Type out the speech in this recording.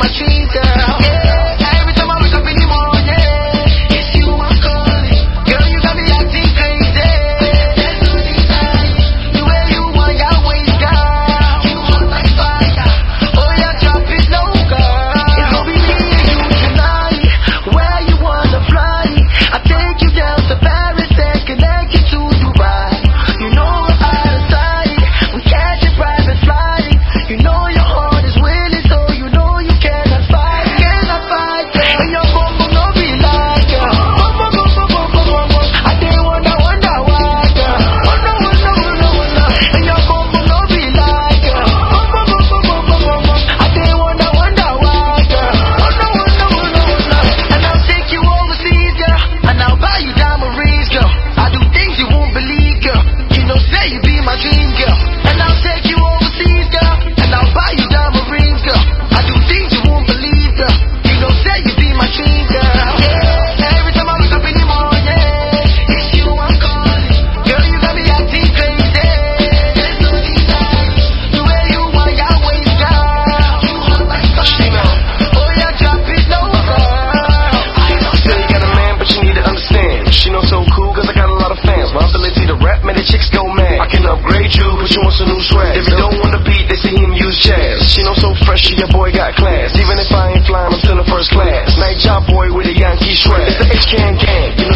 my dream girl. Yeah, every time I wake up in the morning, it's you I'm calling. Girl, you got me acting crazy. There's no denying the way you want your ways, girl. You want my fire. Oh, yeah, drop it low, girl. It's gonna be me and you tonight. Where you wanna fly? I take you down to Paris and connect you to Dubai. You know we're out of sight. We catch a private flight. You know your heart is willing, so you know you cannot fight. Cannot fight, girl. And your bum bum no be like, girl. Bum bum bum bum bum bum bum bum. I did wonder why, girl. Wonder. And your bum bum no be like, girl. Bum bum bum bum bum bum bum bum. I did wonder why, girl. Wonder. And I'll take you overseas, girl. And I'll buy you diamond rings, girl. I do things you won't believe, girl. You know, say you be my dream, girl. And I'll take you overseas, girl. And I'll buy you diamond rings, girl. I do things you won't believe, girl. You know, say you be my dream, girl. Yeah, every time I wake up in the morning, it's you I'm calling. Girl, you got me acting crazy. There's no denying the way you want your ways, girl. You want my fire. Oh, yeah, drop it low, girl. Say you got a man, but you need to understand. She know so cool, cause I got a lot of fans. My ability to rap, man, the chicks go mad. I can upgrade you, put you on some new swag. If you don't want the beat, they see him use jazz. She know so fresh, your boy got class. Even if I ain't flying, I'm still in first class. Night job boy with a Yankee swag. It's the H-Can gang, you know